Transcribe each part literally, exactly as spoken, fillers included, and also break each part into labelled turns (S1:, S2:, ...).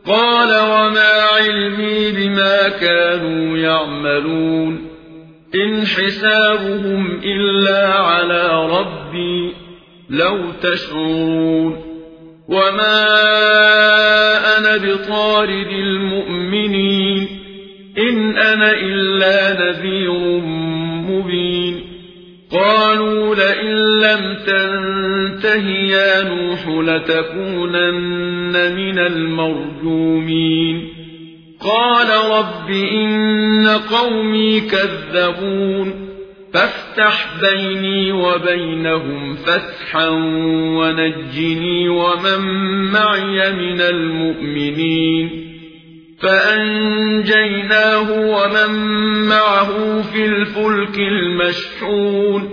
S1: قال وما علمي بما كانوا يعملون إن حسابهم إلا على ربي لو تشعرون وما أنا بطارد المؤمنين إن أنا إلا نذير مبين قالوا لئن لم تنته يا نوح لتكونن من المرجومين قال رب إن قومي كذبون فافتح بيني وبينهم فتحا ونجني ومن معي من المؤمنين فأنجيناه ومن معه في الفلك المشحون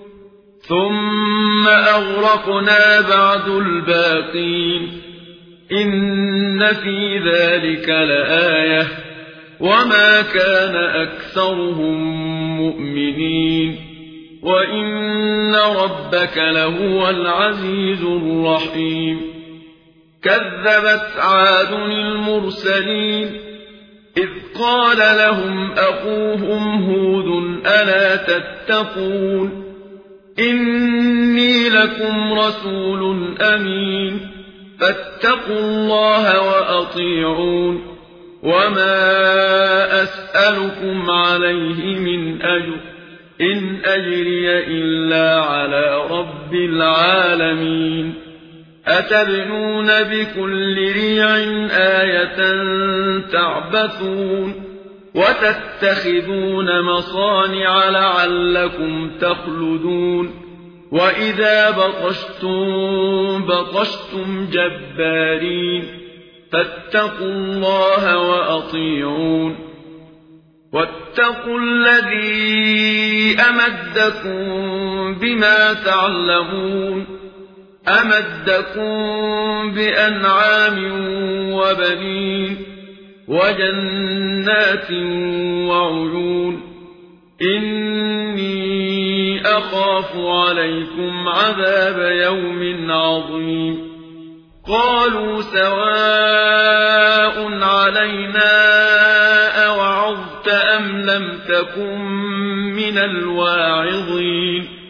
S1: ثم أغرقنا بعد الباقين إن في ذلك لآية وما كان أكثرهم مؤمنين وإن ربك لهو العزيز الرحيم كذبت عاد المرسلين إذ قال لهم أخوهم هود ألا تتقون إني لكم رسول أمين فاتقوا الله وأطيعون وما أسألكم عليه من أجر إن أجري إلا على رب العالمين أتبنون بكل ريع آية تعبثون وتتخذون مصانع لعلكم تخلدون وإذا بطشتم بطشتم جبارين فاتقوا الله وأطيعون واتقوا الذي أمدكم بما تعلمون أمدكم بأنعام وبنين وجنات وعيون إني أخاف عليكم عذاب يوم عظيم قالوا سواء علينا أوعظت أم لم تكن من الواعظين